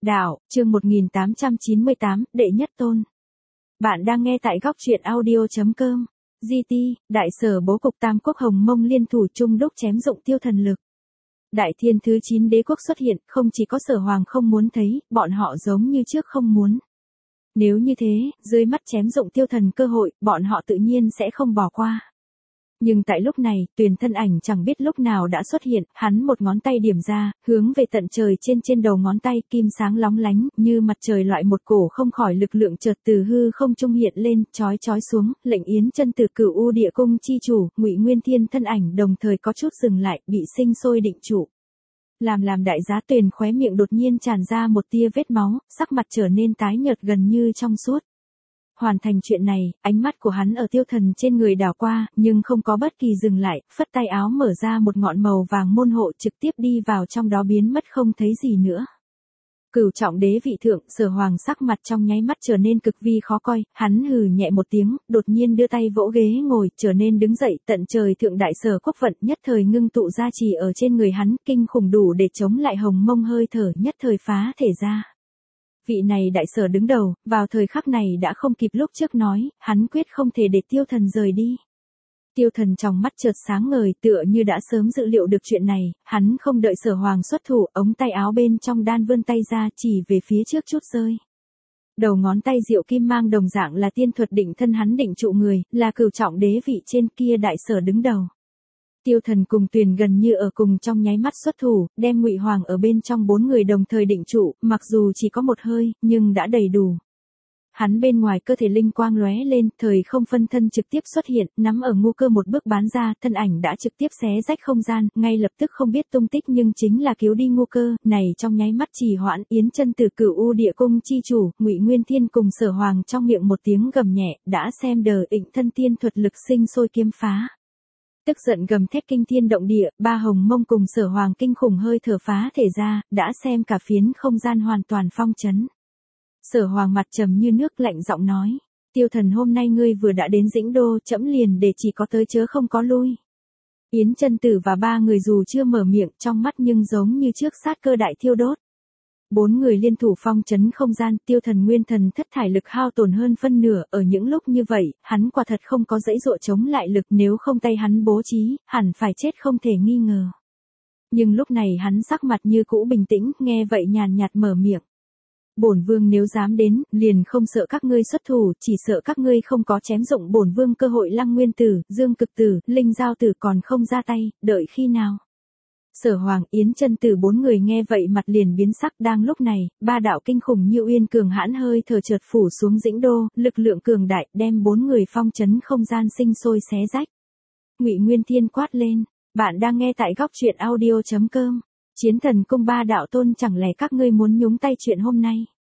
Đạo, chương 1898, đệ nhất tôn. Bạn đang nghe tại góc truyện audio.com. GT, đại sở bố cục Tam Quốc Hồng Mông liên thủ chung đúc chém dụng Tiêu Thần lực. Đại thiên thứ 9 đế quốc xuất hiện, không chỉ có Sở Hoàng không muốn thấy, bọn họ giống như trước không muốn. Nếu như thế, dưới mắt chém dụng Tiêu Thần cơ hội, bọn họ tự nhiên sẽ không bỏ qua. Nhưng tại lúc này, Tuyền thân ảnh chẳng biết lúc nào đã xuất hiện, hắn một ngón tay điểm ra, hướng về tận trời trên đầu ngón tay, kim sáng lóng lánh, như mặt trời loại một cổ không khỏi lực lượng chợt từ hư không trung hiện lên, chói xuống, lệnh Yến Chân từ Cửu U Địa Cung chi chủ, Ngụy Nguyên Thiên thân ảnh đồng thời có chút dừng lại, bị sinh sôi định trụ. Làm đại giá Tuyền khóe miệng đột nhiên tràn ra một tia vết máu, sắc mặt trở nên tái nhợt gần như trong suốt. Hoàn thành chuyện này, ánh mắt của hắn ở Tiêu Thần trên người đảo qua, nhưng không có bất kỳ dừng lại, phất tay áo mở ra một ngọn màu vàng môn hộ trực tiếp đi vào trong đó biến mất không thấy gì nữa. Cửu trọng đế vị thượng, Sở Hoàng sắc mặt trong nháy mắt trở nên cực vi khó coi, hắn hừ nhẹ một tiếng, đột nhiên đưa tay vỗ ghế ngồi, trở nên đứng dậy, tận trời thượng đại sở quốc vận nhất thời ngưng tụ ra chỉ ở trên người hắn, kinh khủng đủ để chống lại Hồng Mông hơi thở nhất thời phá thể ra. Vị này đại sở đứng đầu, vào thời khắc này đã không kịp lúc trước nói, hắn quyết không thể để Tiêu Thần rời đi. Tiêu Thần trong mắt chợt sáng ngời tựa như đã sớm dự liệu được chuyện này, hắn không đợi Sở Hoàng xuất thủ, ống tay áo bên trong đan vươn tay ra chỉ về phía trước chút rơi. Đầu ngón tay diệu kim mang đồng dạng là tiên thuật định thân hắn định trụ người, là cửu trọng đế vị trên kia đại sở đứng đầu. Tiêu Thần cùng Tuyền gần như ở cùng trong nháy mắt xuất thủ, đem Ngụy Hoàng ở bên trong 4 người đồng thời định trụ, mặc dù chỉ có một hơi, nhưng đã đầy đủ. Hắn bên ngoài cơ thể linh quang lóe lên, thời không phân thân trực tiếp xuất hiện, nắm ở ngu cơ một bước bán ra, thân ảnh đã trực tiếp xé rách không gian, ngay lập tức không biết tung tích nhưng chính là cứu đi ngu cơ, này trong nháy mắt trì hoãn, Yến Chân từ Cửu U Địa Cung chi chủ, Ngụy Nguyên Thiên cùng Sở Hoàng trong miệng một tiếng gầm nhẹ, đã xem đờ ịnh thân tiên thuật lực sinh sôi kiếm phá. Tức giận gầm thét kinh thiên động địa, ba Hồng Mông cùng Sở Hoàng kinh khủng hơi thở phá thể ra, đã xem cả phiến không gian hoàn toàn phong chấn. Sở Hoàng mặt trầm như nước lạnh giọng nói, Tiêu Thần hôm nay ngươi vừa đã đến Dĩnh Đô, trẫm liền để chỉ có tới chớ không có lui. Yến Chân Tử và ba người dù chưa mở miệng trong mắt nhưng giống như trước sát cơ đại thiêu đốt. 4 người liên thủ phong chấn không gian, Tiêu Thần nguyên thần thất thải lực hao tổn hơn phân nửa, ở những lúc như vậy, hắn quả thật không có dãy dụa chống lại lực, nếu không tay hắn bố trí, hẳn phải chết không thể nghi ngờ. Nhưng lúc này hắn sắc mặt như cũ bình tĩnh, nghe vậy nhàn nhạt mở miệng. Bổn vương nếu dám đến, liền không sợ các ngươi xuất thủ, chỉ sợ các ngươi không có chém dụng bổn vương cơ hội. Lăng Nguyên Tử, Dương Cực Tử, Linh Giao Tử còn không ra tay, đợi khi nào? Sở Hoàng, Yến Chân Tử 4 người nghe vậy mặt liền biến sắc, đang lúc này, ba đạo kinh khủng như uyên cường hãn hơi thở chợt phủ xuống Dĩnh Đô, lực lượng cường đại đem 4 người phong chấn không gian sinh sôi xé rách. Ngụy Nguyên Thiên quát lên, bạn đang nghe tại góc truyện audio.com. Chiến Thần Cung ba đạo tôn, chẳng lẽ các ngươi muốn nhúng tay chuyện hôm nay?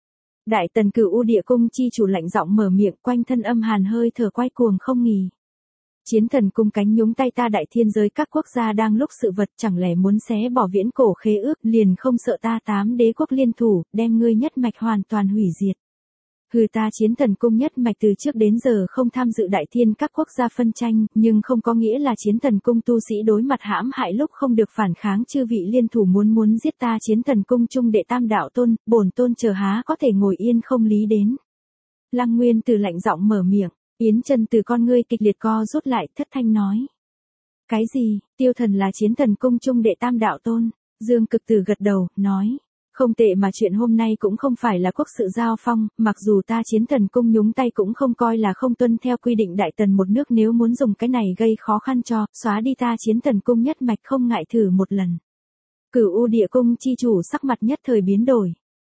Đại Tần Cửu U Địa Cung chi chủ lạnh giọng mở miệng, quanh thân âm hàn hơi thở quay cuồng không nghỉ. Chiến Thần Cung cánh nhúng tay ta đại thiên giới các quốc gia đang lúc sự vật, chẳng lẽ muốn xé bỏ viễn cổ khế ước, liền không sợ ta 8 đế quốc liên thủ, đem ngươi nhất mạch hoàn toàn hủy diệt. Hừ, ta Chiến Thần Cung nhất mạch từ trước đến giờ không tham dự đại thiên các quốc gia phân tranh, nhưng không có nghĩa là Chiến Thần Cung tu sĩ đối mặt hãm hại lúc không được phản kháng, chư vị liên thủ muốn giết ta Chiến Thần Cung trung đệ tam đạo tôn, bổn tôn chờ há có thể ngồi yên không lý đến. Lăng Nguyên Tử lạnh giọng mở miệng, Yến Chân từ con ngươi kịch liệt co rút lại, thất thanh nói. Cái gì, Tiêu Thần là Chiến Thần Cung trung đệ tam đạo tôn? Dương Cực Tử gật đầu, nói. Không tệ, mà chuyện hôm nay cũng không phải là quốc sự giao phong, mặc dù ta Chiến Thần Cung nhúng tay cũng không coi là không tuân theo quy định đại tần một nước, nếu muốn dùng cái này gây khó khăn cho, xóa đi ta Chiến Thần Cung nhất mạch không ngại thử một lần. Cửu U Địa Cung chi chủ sắc mặt nhất thời biến đổi.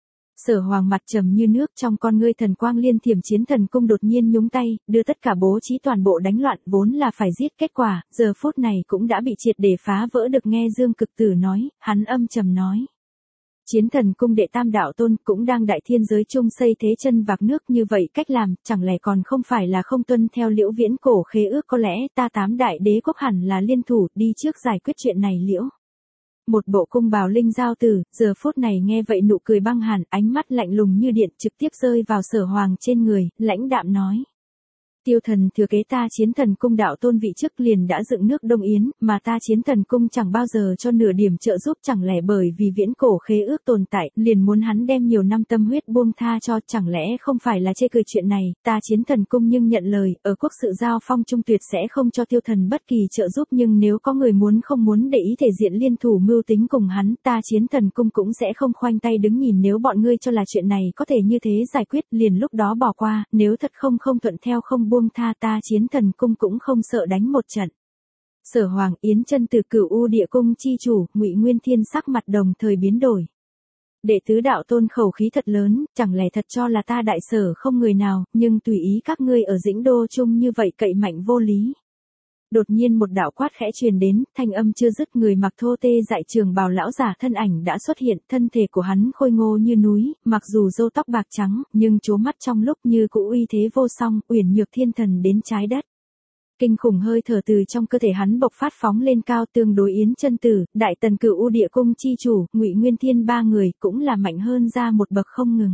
Sở Hoàng mặt trầm như nước, trong con ngươi thần quang liên thiểm, Chiến Thần Cung đột nhiên nhúng tay, đưa tất cả bố trí toàn bộ đánh loạn, vốn là phải giết, kết quả, giờ phút này cũng đã bị triệt để phá vỡ được. Nghe Dương Cực Tử nói, hắn âm trầm nói. Chiến Thần Cung đệ tam đạo tôn cũng đang đại thiên giới chung xây thế chân vạc nước, như vậy cách làm, chẳng lẽ còn không phải là không tuân theo liễu viễn cổ khế ước? Có lẽ ta 8 đại đế quốc hẳn là liên thủ đi trước giải quyết chuyện này liễu. Một bộ cung bào Linh Giao Tử, giờ phút này nghe vậy nụ cười băng hàn, ánh mắt lạnh lùng như điện trực tiếp rơi vào Sở Hoàng trên người, lãnh đạm nói. Tiêu Thần thừa kế Ta Chiến Thần Cung đạo tôn vị trước liền đã dựng nước Đông Yến, mà Ta Chiến Thần Cung chẳng bao giờ cho nửa điểm trợ giúp, chẳng lẽ bởi vì viễn cổ khế ước tồn tại, liền muốn hắn đem nhiều năm tâm huyết buông tha cho, chẳng lẽ không phải là chê cười chuyện này. Ta Chiến Thần Cung nhưng nhận lời, ở quốc sự giao phong trung tuyệt sẽ không cho Tiêu Thần bất kỳ trợ giúp, nhưng nếu có người không muốn để ý thể diện liên thủ mưu tính cùng hắn, Ta Chiến Thần Cung cũng sẽ không khoanh tay đứng nhìn. Nếu bọn ngươi cho là chuyện này có thể như thế giải quyết, liền lúc đó bỏ qua, nếu thật không thuận theo không buông tha, Ta Chiến Thần Cung cũng không sợ đánh một trận. Sở Hoàng, Yến Chân Từ, Cửu U Địa Cung chi chủ, Ngụy Nguyên Thiên sắc mặt đồng thời biến đổi. Đệ tứ đạo tôn khẩu khí thật lớn, chẳng lẽ thật cho là ta Đại Sở không người nào, nhưng tùy ý các ngươi ở Dĩnh Đô chung như vậy cậy mạnh vô lý. Đột nhiên một đạo quát khẽ truyền đến, thanh âm chưa dứt, người mặc thô tê dại trường bào lão giả thân ảnh đã xuất hiện, thân thể của hắn khôi ngô như núi, mặc dù râu tóc bạc trắng, nhưng chố mắt trong lúc như cũ uy thế vô song, uyển nhược thiên thần đến trái đất. Kinh khủng hơi thở từ trong cơ thể hắn bộc phát phóng lên cao, tương đối Yến Chân Tử, Đại Tần Cửu U Địa Cung chi chủ, Ngụy Nguyên Thiên ba người cũng là mạnh hơn ra một bậc không ngừng.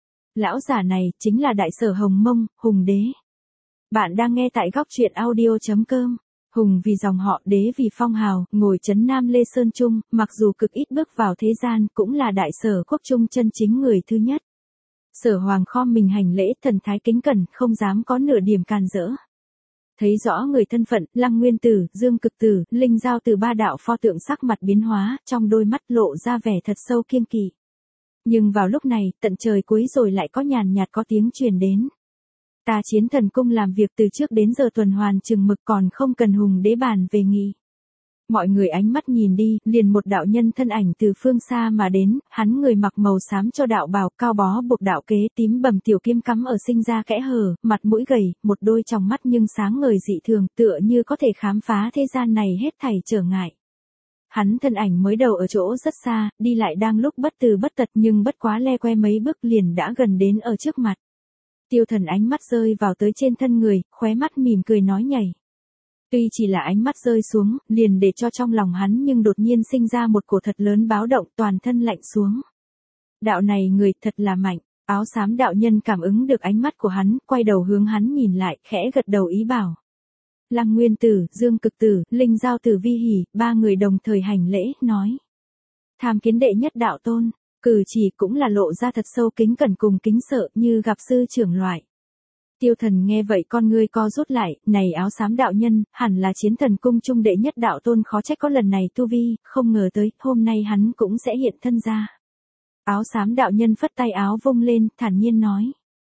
Lão giả này chính là Đại Sở Hồng Mông, Hùng Đế. Bạn đang nghe tại góc truyện audio.com. Hùng vì dòng họ, đế vì phong hào, ngồi trấn Nam Lê Sơn Trung, mặc dù cực ít bước vào thế gian, cũng là Đại Sở quốc trung chân chính người thứ nhất. Sở Hoàng khom mình hành lễ, thần thái kính cẩn, không dám có nửa điểm càn rỡ. Thấy rõ người thân phận, Lăng Nguyên Tử, Dương Cực Tử, Linh Giao Tử ba đạo pho tượng sắc mặt biến hóa, trong đôi mắt lộ ra vẻ thật sâu kiêng kỵ. Nhưng vào lúc này, tận trời cuối rồi lại có nhàn nhạt có tiếng truyền đến. Ta Chiến Thần Cung làm việc từ trước đến giờ tuần hoàn chừng mực, còn không cần Hùng Đế bàn về nghị. Mọi người ánh mắt nhìn đi, liền một đạo nhân thân ảnh từ phương xa mà đến, hắn người mặc màu xám cho đạo bào, cao bó buộc đạo kế, tím bầm tiểu kim cắm ở sinh ra kẽ hở, mặt mũi gầy, một đôi tròng mắt nhưng sáng ngời dị thường, tựa như có thể khám phá thế gian này hết thảy trở ngại. Hắn thân ảnh mới đầu ở chỗ rất xa, đi lại đang lúc bất từ bất tật, nhưng bất quá le que mấy bước liền đã gần đến ở trước mặt. Tiêu Thần ánh mắt rơi vào tới trên thân người, khóe mắt mỉm cười nói nhảy. Tuy chỉ là ánh mắt rơi xuống, liền để cho trong lòng hắn nhưng đột nhiên sinh ra một cổ thật lớn báo động, toàn thân lạnh xuống. Đạo này người thật là mạnh, áo xám đạo nhân cảm ứng được ánh mắt của hắn, quay đầu hướng hắn nhìn lại, khẽ gật đầu ý bảo. Lăng Nguyên Tử, Dương Cực Tử, Linh Giao Tử Vi Hỉ, ba người đồng thời hành lễ, nói. Tham kiến đệ nhất đạo tôn, cử chỉ cũng là lộ ra thật sâu kính cẩn cùng kính sợ, như gặp sư trưởng loại. Tiêu Thần nghe vậy con ngươi co rút lại, này áo xám đạo nhân, hẳn là Chiến Thần Cung trung đệ nhất đạo tôn, khó trách có lần này tu vi, không ngờ tới, hôm nay hắn cũng sẽ hiện thân ra. Áo xám đạo nhân phất tay áo vung lên, thản nhiên nói.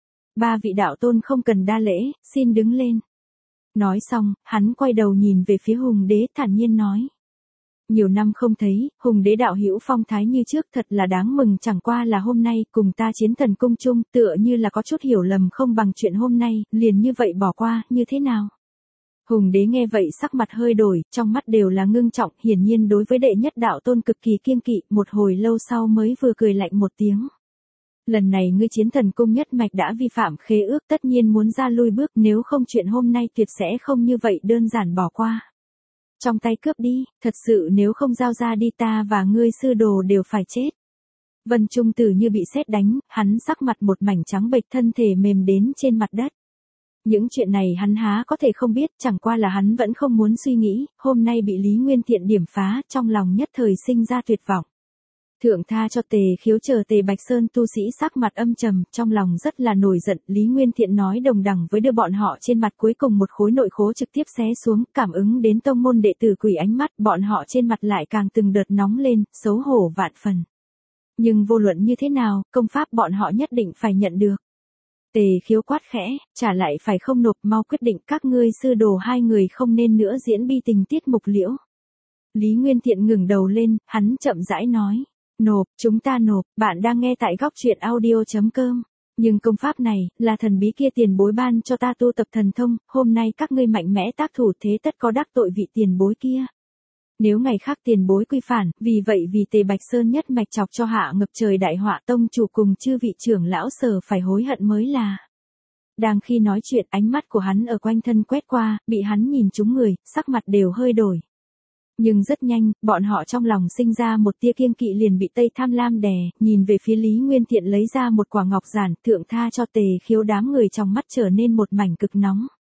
Ba vị đạo tôn không cần đa lễ, xin đứng lên. Nói xong, hắn quay đầu nhìn về phía Hùng Đế, thản nhiên nói. Nhiều năm không thấy, Hùng Đế đạo hữu phong thái như trước, thật là đáng mừng, chẳng qua là hôm nay cùng ta Chiến Thần Cung chung, tựa như là có chút hiểu lầm, không bằng chuyện hôm nay, liền như vậy bỏ qua, như thế nào? Hùng Đế nghe vậy sắc mặt hơi đổi, trong mắt đều là ngưng trọng, hiển nhiên đối với đệ nhất đạo tôn cực kỳ kiêng kỵ, một hồi lâu sau mới vừa cười lạnh một tiếng. Lần này ngươi Chiến Thần Cung nhất mạch đã vi phạm khế ước, tất nhiên muốn ra lui bước, nếu không chuyện hôm nay tuyệt sẽ không như vậy đơn giản bỏ qua. Trong tay cướp đi, thật sự nếu không giao ra đi ta và ngươi sư đồ đều phải chết. Vân Trung Tử như bị sét đánh, hắn sắc mặt một mảnh trắng bệch, thân thể mềm đến trên mặt đất. Những chuyện này hắn há có thể không biết, chẳng qua là hắn vẫn không muốn suy nghĩ, hôm nay bị Lý Nguyên Thiện điểm phá, trong lòng nhất thời sinh ra tuyệt vọng. Thượng tha cho Tề Khiếu chờ Tề Bạch Sơn tu sĩ sắc mặt âm trầm, trong lòng rất là nổi giận, Lý Nguyên Thiện nói đồng đẳng với đưa bọn họ trên mặt cuối cùng một khối nội khố trực tiếp xé xuống, cảm ứng đến tông môn đệ tử quỷ ánh mắt, bọn họ trên mặt lại càng từng đợt nóng lên, xấu hổ vạn phần. Nhưng vô luận như thế nào, công pháp bọn họ nhất định phải nhận được. Tề Khiếu quát khẽ, trả lại phải không nộp, mau quyết định, các ngươi sư đồ hai người không nên nữa diễn bi tình tiết mục liễu. Lý Nguyên Thiện ngừng đầu lên, hắn chậm rãi nói. Nộp, chúng ta nộp, bạn đang nghe tại góc truyện audio.com. Nhưng công pháp này, là thần bí kia tiền bối ban cho ta tu tập thần thông, hôm nay các ngươi mạnh mẽ tác thủ thế tất có đắc tội vị tiền bối kia. Nếu ngày khác tiền bối quy phản, vì vậy vì Tề Bạch Sơn nhất mạch chọc cho hạ ngập trời đại họa, tông chủ cùng chư vị trưởng lão Sở phải hối hận mới là. Đang khi nói chuyện, ánh mắt của hắn ở quanh thân quét qua, bị hắn nhìn trúng người, sắc mặt đều hơi đổi. Nhưng rất nhanh, bọn họ trong lòng sinh ra một tia kiêng kỵ liền bị Tây Tham Lam đè, nhìn về phía Lý Nguyên Thiện lấy ra một quả ngọc giản, thượng tha cho Tề Khiếu, đám người trong mắt trở nên một mảnh cực nóng.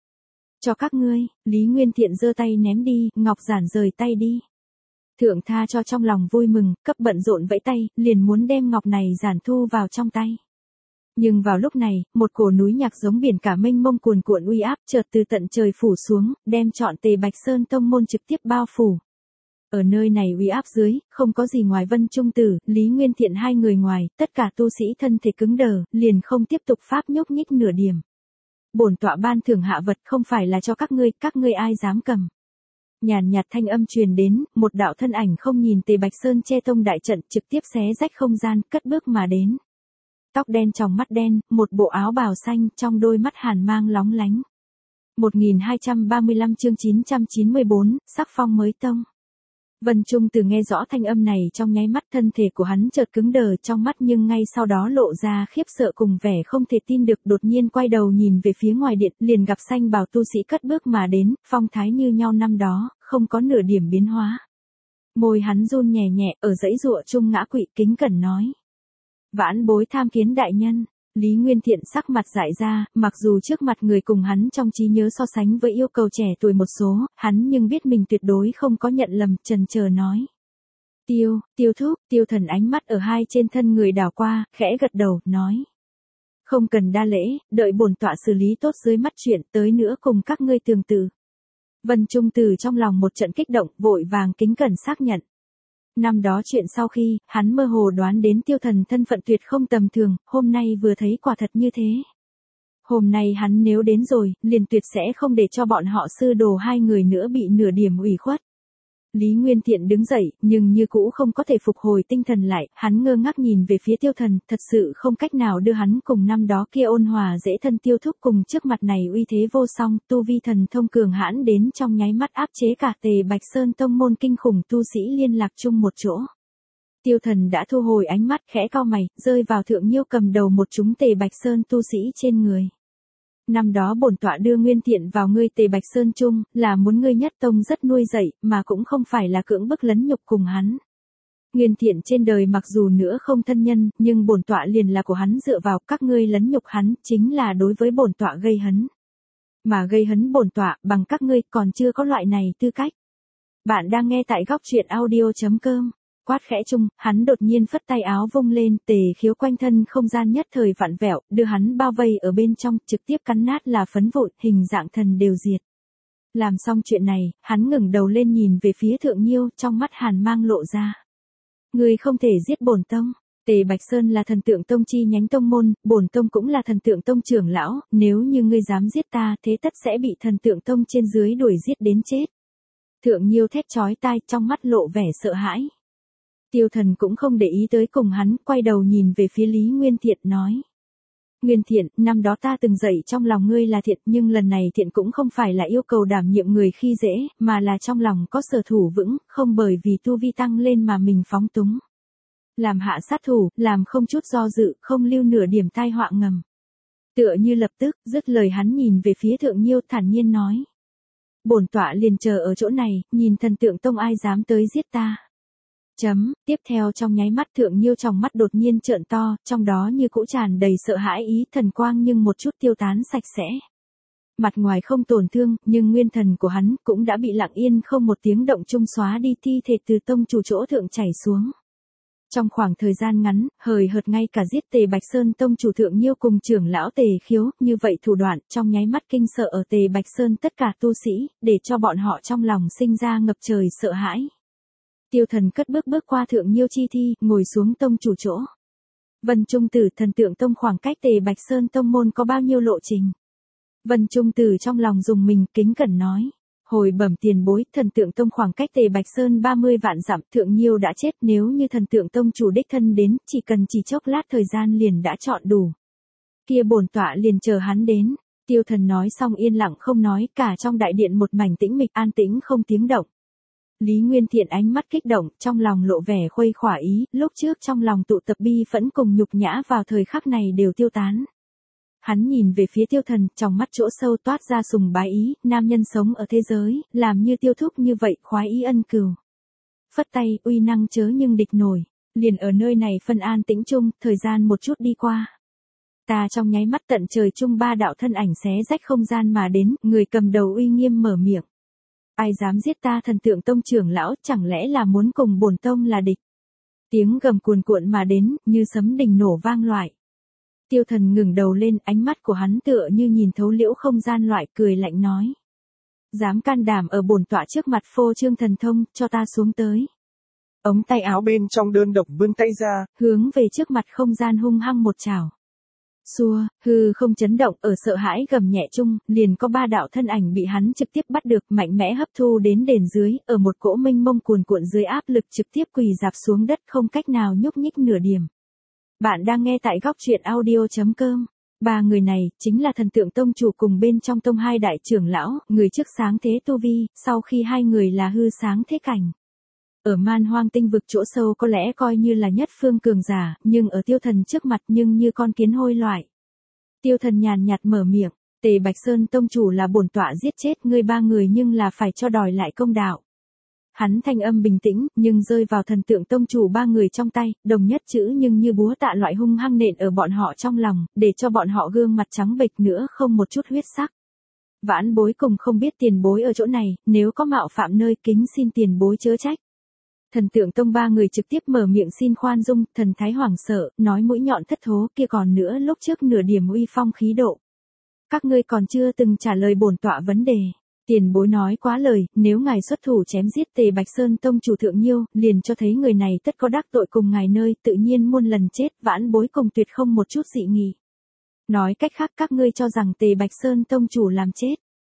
Cho các ngươi, Lý Nguyên Thiện giơ tay ném đi, Ngọc Giản rời tay đi. Thượng Tha cho trong lòng vui mừng, cấp bận rộn vẫy tay, liền muốn đem ngọc này giản thu vào trong tay. Nhưng vào lúc này, một cổ núi nhạc giống biển cả mênh mông cuồn cuộn uy áp chợt từ tận trời phủ xuống, đem trọn Tề Bạch Sơn tông môn trực tiếp bao phủ. Ở nơi này uy áp dưới, không có gì ngoài Vân Trung Tử, Lý Nguyên Thiện hai người ngoài, tất cả tu sĩ thân thể cứng đờ, liền không tiếp tục pháp nhúc nhích nửa điểm. Bổn tọa ban thưởng hạ vật không phải là cho các ngươi ai dám cầm. Nhàn nhạt thanh âm truyền đến, một đạo thân ảnh không nhìn Tề Bạch Sơn che tông đại trận trực tiếp xé rách không gian, cất bước mà đến. Tóc đen tròng mắt đen, một bộ áo bào xanh, trong đôi mắt hàn mang lóng lánh. 1235 chương 994, sắc phong mới tông. Vân Trung Từ nghe rõ thanh âm này trong nháy mắt thân thể của hắn chợt cứng đờ trong mắt nhưng ngay sau đó lộ ra khiếp sợ cùng vẻ không thể tin được đột nhiên quay đầu nhìn về phía ngoài điện liền gặp xanh bào tu sĩ cất bước mà đến, phong thái như nhau năm đó, không có nửa điểm biến hóa. Môi hắn run nhẹ nhẹ ở dãy dụa chung ngã quỵ kính cẩn nói. Vãn bối tham kiến đại nhân. Lý Nguyên Thiện sắc mặt dại ra, mặc dù trước mặt người cùng hắn trong trí nhớ so sánh với yêu cầu trẻ tuổi một số, hắn nhưng biết mình tuyệt đối không có nhận lầm, chần chờ nói. Tiêu thúc, Tiêu Thần ánh mắt ở hai trên thân người đảo qua, khẽ gật đầu, nói. Không cần đa lễ, đợi bổn tọa xử lý tốt dưới mắt chuyện tới nữa cùng các ngươi tường tự. Vân Trung Từ trong lòng một trận kích động, vội vàng kính cẩn xác nhận. Năm đó chuyện sau khi, hắn mơ hồ đoán đến Tiêu Thần thân phận tuyệt không tầm thường, hôm nay vừa thấy quả thật như thế. Hôm nay hắn nếu đến rồi, liền tuyệt sẽ không để cho bọn họ sư đồ hai người nữa bị nửa điểm ủy khuất. Lý Nguyên Thiện đứng dậy, nhưng như cũ không có thể phục hồi tinh thần lại, hắn ngơ ngác nhìn về phía Tiêu Thần, thật sự không cách nào đưa hắn cùng năm đó kia ôn hòa dễ thân Tiêu thúc cùng trước mặt này uy thế vô song, tu vi thần thông cường hãn đến trong nháy mắt áp chế cả Tề Bạch Sơn tông môn kinh khủng tu sĩ liên lạc chung một chỗ. Tiêu Thần đã thu hồi ánh mắt khẽ cau mày, rơi vào Thượng Nhiêu cầm đầu một chúng Tề Bạch Sơn tu sĩ trên người. Năm đó bổn tọa đưa Nguyên Thiện vào ngươi Tề Bạch Sơn chung, là muốn ngươi nhất tông rất nuôi dạy, mà cũng không phải là cưỡng bức lấn nhục cùng hắn. Nguyên Thiện trên đời mặc dù nữa không thân nhân, nhưng bổn tọa liền là của hắn dựa vào các ngươi lấn nhục hắn, chính là đối với bổn tọa gây hấn. Mà gây hấn bổn tọa bằng các ngươi còn chưa có loại này tư cách. Bạn đang nghe tại góc truyện audio.com. Quát khẽ chung, hắn đột nhiên phất tay áo vung lên, Tề Khiếu quanh thân không gian nhất thời vặn vẹo, đưa hắn bao vây ở bên trong, trực tiếp cắn nát là phấn vụn, hình dạng thần đều diệt. Làm xong chuyện này, hắn ngẩng đầu lên nhìn về phía Thượng Nhiêu, trong mắt hàn mang lộ ra. Ngươi không thể giết bổn tông. Tề Bạch Sơn là thần tượng tông chi nhánh tông môn, bổn tông cũng là thần tượng tông trưởng lão, nếu như ngươi dám giết ta, thế tất sẽ bị thần tượng tông trên dưới đuổi giết đến chết. Thượng Nhiêu thét chói tai, trong mắt lộ vẻ sợ hãi. Tiêu Thần cũng không để ý tới cùng hắn, quay đầu nhìn về phía Lý Nguyên Thiện nói. Nguyên Thiện, năm đó ta từng dạy trong lòng ngươi là thiện, nhưng lần này thiện cũng không phải là yêu cầu đảm nhiệm người khi dễ, mà là trong lòng có sở thủ vững, không bởi vì tu vi tăng lên mà mình phóng túng. Làm hạ sát thủ, làm không chút do dự, không lưu nửa điểm tai họa ngầm. Tựa như lập tức, dứt lời hắn nhìn về phía Thượng Nhiêu thản nhiên nói. Bổn tọa liền chờ ở chỗ này, nhìn thần tượng tông ai dám tới giết ta. Tiếp theo trong nháy mắt Thượng Nhiêu trong mắt đột nhiên trợn to, trong đó như cũ tràn đầy sợ hãi ý thần quang nhưng một chút tiêu tán sạch sẽ. Mặt ngoài không tổn thương, nhưng nguyên thần của hắn cũng đã bị lặng yên không một tiếng động chung xóa đi, thi thể từ tông chủ chỗ thượng chảy xuống. Trong khoảng thời gian ngắn, hời hợt ngay cả giết Tề Bạch Sơn tông chủ Thượng Nhiêu cùng trưởng lão Tề Khiếu, như vậy thủ đoạn trong nháy mắt kinh sợ ở Tề Bạch Sơn tất cả tu sĩ, để cho bọn họ trong lòng sinh ra ngập trời sợ hãi. Tiêu Thần cất bước qua Thượng Nhiêu chi thi, ngồi xuống tông chủ chỗ. Vân Trung Tử, thần tượng tông khoảng cách Tề Bạch Sơn tông môn có bao nhiêu lộ trình? Vân Trung Tử trong lòng dùng mình, kính cẩn nói. Hồi bẩm tiền bối, thần tượng tông khoảng cách Tề Bạch Sơn 30 vạn dặm, Thượng Nhiêu đã chết, nếu như thần tượng tông chủ đích thân đến, chỉ cần chỉ chốc lát thời gian liền đã chọn đủ. Kia bổn tọa liền chờ hắn đến. Tiêu Thần nói xong yên lặng không nói, cả trong đại điện một mảnh tĩnh mịch an tĩnh không tiếng động. Lý Nguyên Thiện ánh mắt kích động, trong lòng lộ vẻ khuây khỏa ý, lúc trước trong lòng tụ tập bi phẫn cùng nhục nhã vào thời khắc này đều tiêu tán. Hắn nhìn về phía Tiêu Thần, trong mắt chỗ sâu toát ra sùng bái ý, nam nhân sống ở thế giới, làm như Tiêu thúc như vậy, khoái ý ân cừu. Phất tay, uy năng chớ nhưng địch nổi, liền ở nơi này phân an tĩnh chung, thời gian một chút đi qua. Ta trong nháy mắt tận trời chung ba đạo thân ảnh xé rách không gian mà đến, người cầm đầu uy nghiêm mở miệng. Ai dám giết ta Thần Tượng Tông trưởng lão, chẳng lẽ là muốn cùng bổn tông là địch? Tiếng gầm cuồn cuộn mà đến, như sấm đình nổ vang loại. Tiêu Thần ngừng đầu lên, ánh mắt của hắn tựa như nhìn thấu liễu không gian loại, cười lạnh nói. Dám can đảm ở bổn tọa trước mặt phô trương thần thông, cho ta xuống tới. Ống tay áo bên trong đơn độc vươn tay ra, hướng về trước mặt không gian hung hăng một chảo. Xua, hư không chấn động, ở sợ hãi gầm nhẹ chung, liền có ba đạo thân ảnh bị hắn trực tiếp bắt được, mạnh mẽ hấp thu đến đền dưới, ở một cỗ mênh mông cuồn cuộn dưới áp lực trực tiếp quỳ rạp xuống đất, không cách nào nhúc nhích nửa điểm. Bạn đang nghe tại góc truyện audio.com. Ba người này, chính là Thần Tượng Tông chủ cùng bên trong tông hai đại trưởng lão, người trước sáng thế tu vi, sau khi hai người là hư sáng thế cảnh. Ở Man Hoang tinh vực chỗ sâu có lẽ coi như là nhất phương cường giả, nhưng ở Tiêu Thần trước mặt nhưng như con kiến hôi loại. Tiêu Thần nhàn nhạt mở miệng, Tề Bạch Sơn tông chủ là bổn tọa giết chết ngươi ba người nhưng là phải cho đòi lại công đạo. Hắn thanh âm bình tĩnh, nhưng rơi vào Thần Tượng Tông chủ ba người trong tay, đồng nhất chữ nhưng như búa tạ loại hung hăng nện ở bọn họ trong lòng, để cho bọn họ gương mặt trắng bệch nữa không một chút huyết sắc. Vãn bối cùng không biết tiền bối ở chỗ này, nếu có mạo phạm nơi kính xin tiền bối chớ trách. Thần Tượng Tông ba người trực tiếp mở miệng xin khoan dung, thần thái hoảng sợ, nói mũi nhọn thất thố kia còn nữa lúc trước nửa điểm uy phong khí độ. Các ngươi còn chưa từng trả lời bổn tọa vấn đề. Tiền bối nói quá lời, nếu ngài xuất thủ chém giết Tề Bạch Sơn tông chủ thượng nhiêu, liền cho thấy người này tất có đắc tội cùng ngài nơi, tự nhiên muôn lần chết, vãn bối cùng tuyệt không một chút dị nghị. Nói cách khác các ngươi cho rằng Tề Bạch Sơn tông chủ làm chết.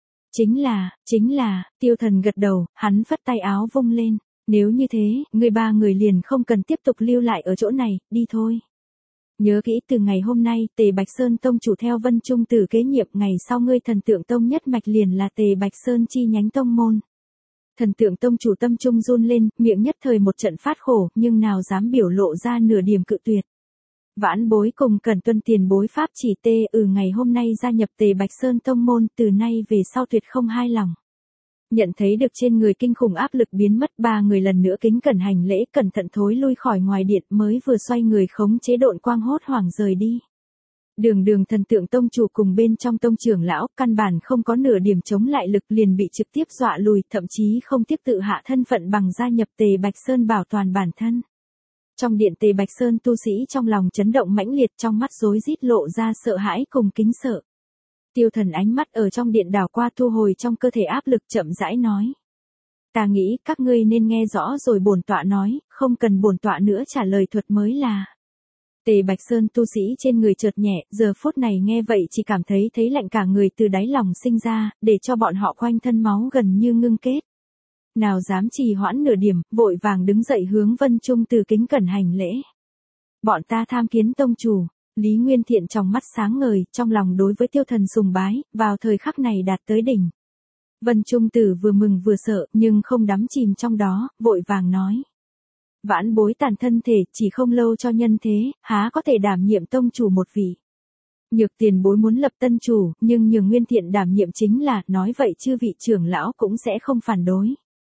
Chính là, Tiêu Thần gật đầu, hắn phất tay áo vung lên. Nếu như thế, người ba người liền không cần tiếp tục lưu lại ở chỗ này, đi thôi. Nhớ kỹ từ ngày hôm nay, Tề Bạch Sơn tông chủ theo Vân Trung Tử kế nhiệm, ngày sau ngươi Thần Tượng Tông nhất mạch liền là Tề Bạch Sơn chi nhánh tông môn. Thần Tượng Tông chủ tâm trung run lên, miệng nhất thời một trận phát khổ, nhưng nào dám biểu lộ ra nửa điểm cự tuyệt. Vãn bối cùng cần tuân tiền bối pháp chỉ ngày hôm nay gia nhập Tề Bạch Sơn tông môn, từ nay về sau tuyệt không hai lòng. Nhận thấy được trên người kinh khủng áp lực biến mất, ba người lần nữa kính cẩn hành lễ, cẩn thận thối lui khỏi ngoài điện, mới vừa xoay người khống chế độn quang hốt hoảng rời đi. Đường Thần Tượng Tông chủ cùng bên trong tông trưởng lão, căn bản không có nửa điểm chống lại lực, liền bị trực tiếp dọa lùi, thậm chí không tiếc tự hạ thân phận bằng gia nhập Tề Bạch Sơn bảo toàn bản thân. Trong điện Tề Bạch Sơn tu sĩ trong lòng chấn động mãnh liệt, trong mắt rối rít lộ ra sợ hãi cùng kính sợ. Tiêu Thần ánh mắt ở trong điện đảo qua, thu hồi trong cơ thể áp lực, chậm rãi nói. Ta nghĩ các ngươi nên nghe rõ rồi, bổn tọa nói, không cần bổn tọa nữa trả lời thuật mới là. Tề Bạch Sơn tu sĩ trên người chợt nhẹ, giờ phút này nghe vậy chỉ cảm thấy lạnh cả người từ đáy lòng sinh ra, để cho bọn họ quanh thân máu gần như ngưng kết. Nào dám trì hoãn nửa điểm, vội vàng đứng dậy hướng Vân Trung Từ kính cẩn hành lễ. Bọn ta tham kiến tông chủ. Lý Nguyên Thiện trong mắt sáng ngời, trong lòng đối với Tiêu Thần sùng bái, vào thời khắc này đạt tới đỉnh. Vân Trung Tử vừa mừng vừa sợ, nhưng không đắm chìm trong đó, vội vàng nói. Vãn bối tàn thân thể, chỉ không lâu cho nhân thế, há có thể đảm nhiệm tông chủ một vị. Nhược tiền bối muốn lập tân chủ, nhưng nhường Nguyên Thiện đảm nhiệm chính là, nói vậy chư vị trưởng lão cũng sẽ không phản đối.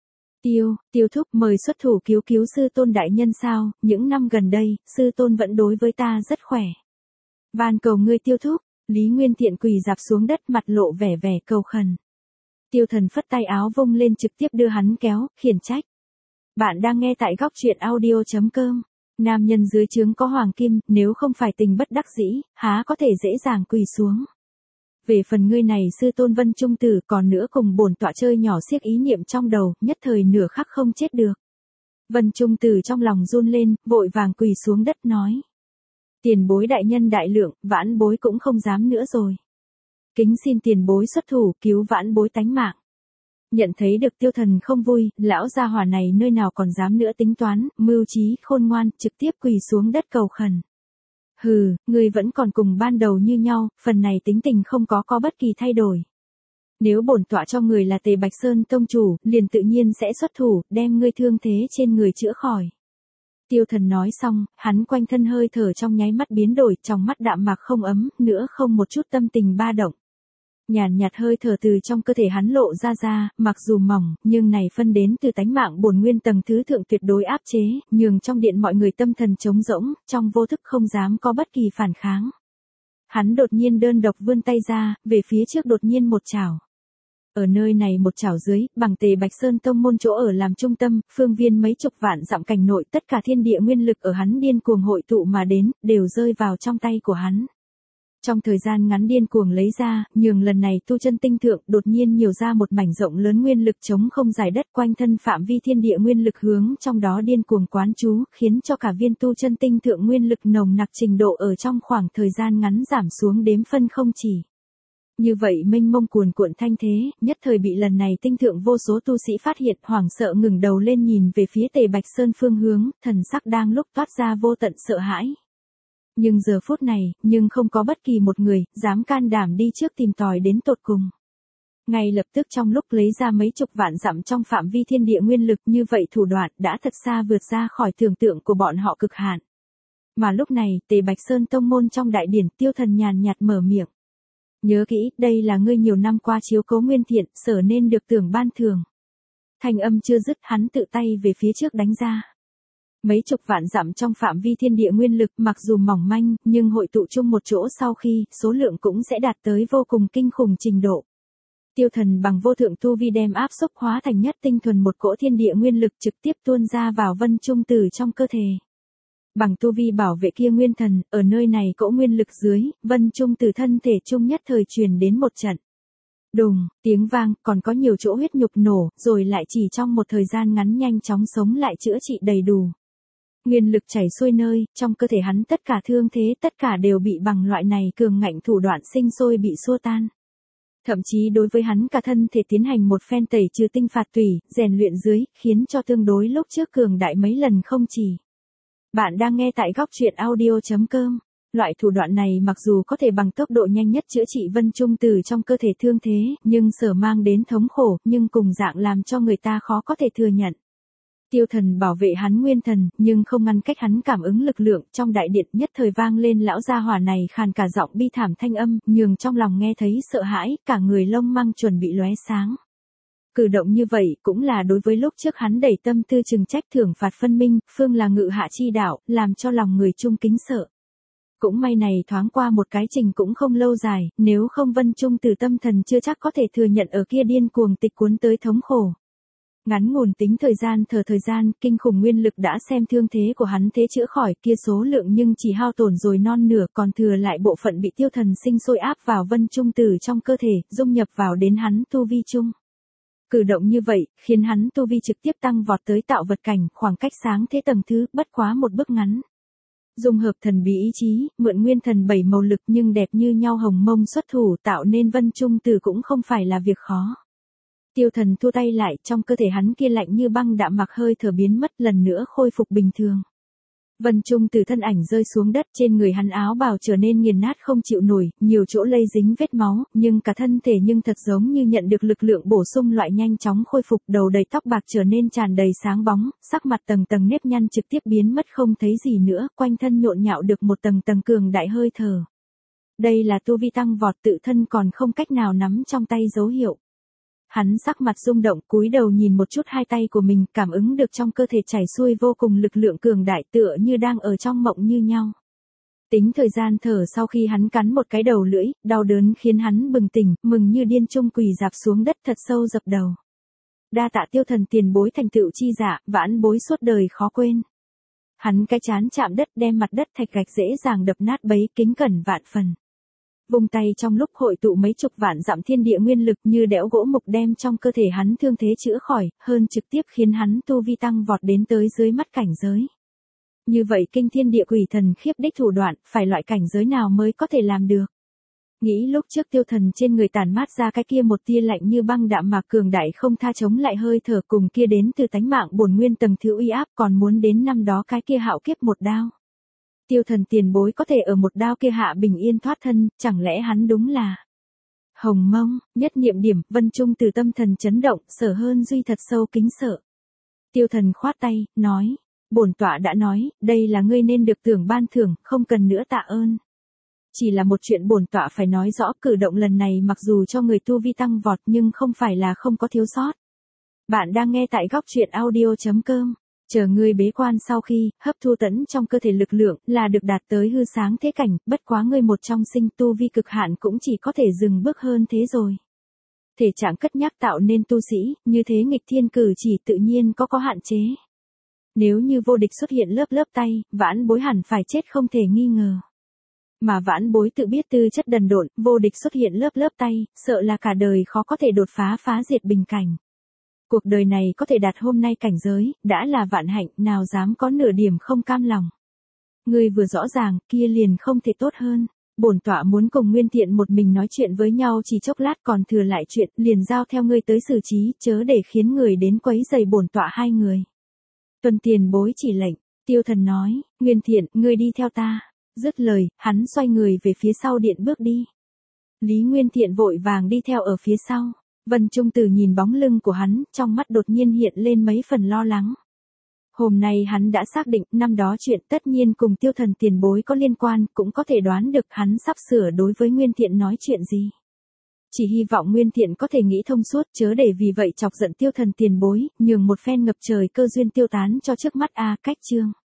Tiêu thúc mời xuất thủ cứu sư tôn đại nhân sao, những năm gần đây, sư tôn vẫn đối với ta rất khỏe. Van cầu ngươi Tiêu thúc, Lý Nguyên Thiện quỳ rạp xuống đất, mặt lộ vẻ cầu khẩn. Tiêu Thần phất tay áo vung lên, trực tiếp đưa hắn kéo, khiển trách. Bạn đang nghe tại góc truyện audio.com. Nam nhân dưới trướng có hoàng kim, nếu không phải tình bất đắc dĩ, há có thể dễ dàng quỳ xuống. Về phần ngươi này sư tôn Vân Trung Tử, còn nữa cùng bổn tọa chơi nhỏ xiếc ý niệm trong đầu, nhất thời nửa khắc không chết được. Vân Trung Tử trong lòng run lên, vội vàng quỳ xuống đất nói. Tiền bối đại nhân đại lượng, vãn bối cũng không dám nữa rồi. Kính xin tiền bối xuất thủ, cứu vãn bối tánh mạng. Nhận thấy được Tiêu Thần không vui, lão gia hỏa này nơi nào còn dám nữa tính toán, mưu trí khôn ngoan, trực tiếp quỳ xuống đất cầu khẩn. Hừ, ngươi vẫn còn cùng ban đầu như nhau, phần này tính tình không có bất kỳ thay đổi. Nếu bổn tọa cho người là Tề Bạch Sơn tông chủ, liền tự nhiên sẽ xuất thủ, đem ngươi thương thế trên người chữa khỏi. Tiêu Thần nói xong, hắn quanh thân hơi thở trong nháy mắt biến đổi, trong mắt đạm mạc không ấm, nữa không một chút tâm tình ba động. Nhàn nhạt hơi thở từ trong cơ thể hắn lộ ra, mặc dù mỏng, nhưng này phân đến từ tánh mạng bổn nguyên tầng thứ thượng tuyệt đối áp chế, nhường trong điện mọi người tâm thần trống rỗng, trong vô thức không dám có bất kỳ phản kháng. Hắn đột nhiên đơn độc vươn tay ra, về phía trước đột nhiên một chảo. Ở nơi này một chảo dưới, bằng Tề Bạch Sơn tông môn chỗ ở làm trung tâm, phương viên mấy chục vạn dặm cảnh nội, tất cả thiên địa nguyên lực ở hắn điên cuồng hội tụ mà đến, đều rơi vào trong tay của hắn. Trong thời gian ngắn điên cuồng lấy ra, nhường lần này tu chân tinh thượng đột nhiên nhiều ra một mảnh rộng lớn nguyên lực chống không dài đất quanh thân phạm vi thiên địa nguyên lực hướng trong đó điên cuồng quán chú, khiến cho cả viên tu chân tinh thượng nguyên lực nồng nặc trình độ ở trong khoảng thời gian ngắn giảm xuống đếm phân không chỉ. Như vậy mênh mông cuồn cuộn thanh thế, nhất thời bị lần này tinh thượng vô số tu sĩ phát hiện, hoảng sợ ngừng đầu lên nhìn về phía Tề Bạch Sơn phương hướng, thần sắc đang lúc toát ra vô tận sợ hãi. Nhưng giờ phút này, nhưng không có bất kỳ một người, dám can đảm đi trước tìm tòi đến tột cùng. Ngay lập tức trong lúc lấy ra mấy chục vạn dặm trong phạm vi thiên địa nguyên lực như vậy thủ đoạn đã thật xa vượt ra khỏi tưởng tượng của bọn họ cực hạn. Mà lúc này, Tề Bạch Sơn tông môn trong đại điển Tiêu Thần nhàn nhạt mở miệng. Nhớ kỹ, đây là ngươi nhiều năm qua chiếu cố nguyên thiện, sở nên được tưởng ban thưởng. Thanh âm chưa dứt, hắn tự tay về phía trước đánh ra. Mấy chục vạn dặm trong phạm vi thiên địa nguyên lực mặc dù mỏng manh, nhưng hội tụ chung một chỗ sau khi, số lượng cũng sẽ đạt tới vô cùng kinh khủng trình độ. Tiêu Thần bằng vô thượng tu vi đem áp xúc hóa thành nhất tinh thuần một cỗ thiên địa nguyên lực trực tiếp tuôn ra vào Vân Trung Tử trong cơ thể. Bằng tu vi bảo vệ kia nguyên thần, ở nơi này cỗ nguyên lực dưới, Vân Trung Tử thân thể trung nhất thời truyền đến một trận. Đùng, tiếng vang, còn có nhiều chỗ huyết nhục nổ, rồi lại chỉ trong một thời gian ngắn nhanh chóng sống lại chữa trị đầy đủ. Nguyên lực chảy xuôi nơi, trong cơ thể hắn tất cả thương thế tất cả đều bị bằng loại này cường ngạnh thủ đoạn sinh sôi bị xua tan. Thậm chí đối với hắn cả thân thể tiến hành một phen tẩy trừ tinh phạt tùy, rèn luyện dưới, khiến cho tương đối lúc trước cường đại mấy lần không chỉ. Bạn đang nghe tại góc truyện audio.com. Loại thủ đoạn này mặc dù có thể bằng tốc độ nhanh nhất chữa trị Vân Trung Tử trong cơ thể thương thế, nhưng sở mang đến thống khổ, nhưng cùng dạng làm cho người ta khó có thể thừa nhận. Tiêu Thần bảo vệ hắn nguyên thần, nhưng không ngăn cách hắn cảm ứng lực lượng, trong đại điện nhất thời vang lên lão gia hỏa này khàn cả giọng bi thảm thanh âm, nhường trong lòng nghe thấy sợ hãi, cả người lông măng chuẩn bị lóe sáng. Cử động như vậy cũng là đối với lúc trước hắn đầy tâm tư trừng trách thưởng phạt phân minh, phương là ngự hạ chi đạo, làm cho lòng người chung kính sợ. Cũng may này thoáng qua một cái trình cũng không lâu dài, nếu không Vân Trung Tử tâm thần chưa chắc có thể thừa nhận ở kia điên cuồng tịch cuốn tới thống khổ. Ngắn ngủn tính thời gian, kinh khủng nguyên lực đã xem thương thế của hắn thế chữa khỏi, kia số lượng nhưng chỉ hao tổn rồi non nửa, còn thừa lại bộ phận bị Tiêu Thần sinh sôi áp vào Vân Trung Tử trong cơ thể, dung nhập vào đến hắn tu vi chung. Cử động như vậy, khiến hắn tu vi trực tiếp tăng vọt tới tạo vật cảnh, khoảng cách sáng thế tầng thứ, bất quá một bước ngắn. Dung hợp thần bí ý chí, mượn nguyên thần 7 màu lực nhưng đẹp như nhau hồng mông xuất thủ tạo nên Vân Trung Tử cũng không phải là việc khó. Tiêu Thần thu tay lại, trong cơ thể hắn kia lạnh như băng đạm mặc hơi thở biến mất, lần nữa khôi phục bình thường. Vân Trung Tử thân ảnh rơi xuống đất, trên người hắn áo bào trở nên nghiền nát không chịu nổi, nhiều chỗ lây dính vết máu, nhưng cả thân thể nhưng thật giống như nhận được lực lượng bổ sung loại nhanh chóng khôi phục, đầu đầy tóc bạc trở nên tràn đầy sáng bóng, sắc mặt tầng tầng nếp nhăn trực tiếp biến mất không thấy gì nữa, quanh thân nhộn nhạo được một tầng tầng cường đại hơi thở. Đây là tu vi tăng vọt tự thân còn không cách nào nắm trong tay dấu hiệu. Hắn sắc mặt rung động, cúi đầu nhìn một chút hai tay của mình, cảm ứng được trong cơ thể chảy xuôi vô cùng lực lượng cường đại tựa như đang ở trong mộng như nhau. Tính thời gian thở sau khi hắn cắn một cái đầu lưỡi, đau đớn khiến hắn bừng tỉnh, mừng như điên trung quỳ dạp xuống đất thật sâu dập đầu. Đa tạ Tiêu Thần tiền bối thành tựu chi dạ, vãn bối suốt đời khó quên. Hắn cái chán chạm đất đem mặt đất thạch gạch dễ dàng đập nát bấy, kính cẩn vạn phần. Vùng tay trong lúc hội tụ mấy chục vạn dặm thiên địa nguyên lực như đẽo gỗ mục đem trong cơ thể hắn thương thế chữa khỏi, hơn trực tiếp khiến hắn tu vi tăng vọt đến tới dưới mắt cảnh giới. Như vậy kinh thiên địa quỷ thần khiếp đích thủ đoạn, phải loại cảnh giới nào mới có thể làm được. Nghĩ lúc trước Tiêu Thần trên người tản mát ra cái kia một tia lạnh như băng đạm mạc cường đại không tha chống lại hơi thở cùng kia đến từ tánh mạng bổn nguyên tầng thứ uy áp còn muốn đến năm đó cái kia hạo kiếp một đao. Tiêu Thần tiền bối có thể ở một đao kia hạ bình yên thoát thân, chẳng lẽ hắn đúng là Hồng Mông, nhất niệm điểm, Vân Trung Tử tâm thần chấn động, Sở Hơn Duy thật sâu kính sợ. Tiêu Thần khoát tay, nói, bổn tọa đã nói, đây là ngươi nên được tưởng ban thưởng, không cần nữa tạ ơn. Chỉ là một chuyện bổn tọa phải nói rõ, cử động lần này mặc dù cho người tu vi tăng vọt nhưng không phải là không có thiếu sót. Bạn đang nghe tại góc truyện audio.com. Chờ ngươi bế quan sau khi, hấp thu tẫn trong cơ thể lực lượng, là được đạt tới hư sáng thế cảnh, bất quá ngươi một trong sinh tu vi cực hạn cũng chỉ có thể dừng bước hơn thế rồi. Thể trạng cất nhắc tạo nên tu sĩ, như thế nghịch thiên cử chỉ tự nhiên có hạn chế. Nếu như vô địch xuất hiện lớp tay, vãn bối hẳn phải chết không thể nghi ngờ. Mà vãn bối tự biết tư chất đần độn, vô địch xuất hiện lớp tay, sợ là cả đời khó có thể đột phá diệt bình cảnh. Cuộc đời này có thể đạt hôm nay cảnh giới, đã là vạn hạnh, nào dám có nửa điểm không cam lòng. Ngươi vừa rõ ràng, kia liền không thể tốt hơn. Bổn tọa muốn cùng Nguyên Thiện một mình nói chuyện với nhau chỉ chốc lát, còn thừa lại chuyện, liền giao theo ngươi tới xử trí, chớ để khiến người đến quấy rầy bổn tọa hai người. Tuần tiền bối chỉ lệnh, Tiêu Thần nói, Nguyên Thiện, ngươi đi theo ta. Dứt lời, hắn xoay người về phía sau điện bước đi. Lý Nguyên Thiện vội vàng đi theo ở phía sau. Vân Trung Tử nhìn bóng lưng của hắn, trong mắt đột nhiên hiện lên mấy phần lo lắng. Hôm nay hắn đã xác định, năm đó chuyện tất nhiên cùng Tiêu Thần tiền bối có liên quan, cũng có thể đoán được hắn sắp sửa đối với Nguyên Thiện nói chuyện gì. Chỉ hy vọng Nguyên Thiện có thể nghĩ thông suốt, chớ để vì vậy chọc giận Tiêu Thần tiền bối, nhường một phen ngập trời cơ duyên tiêu tán cho trước mắt cách chương.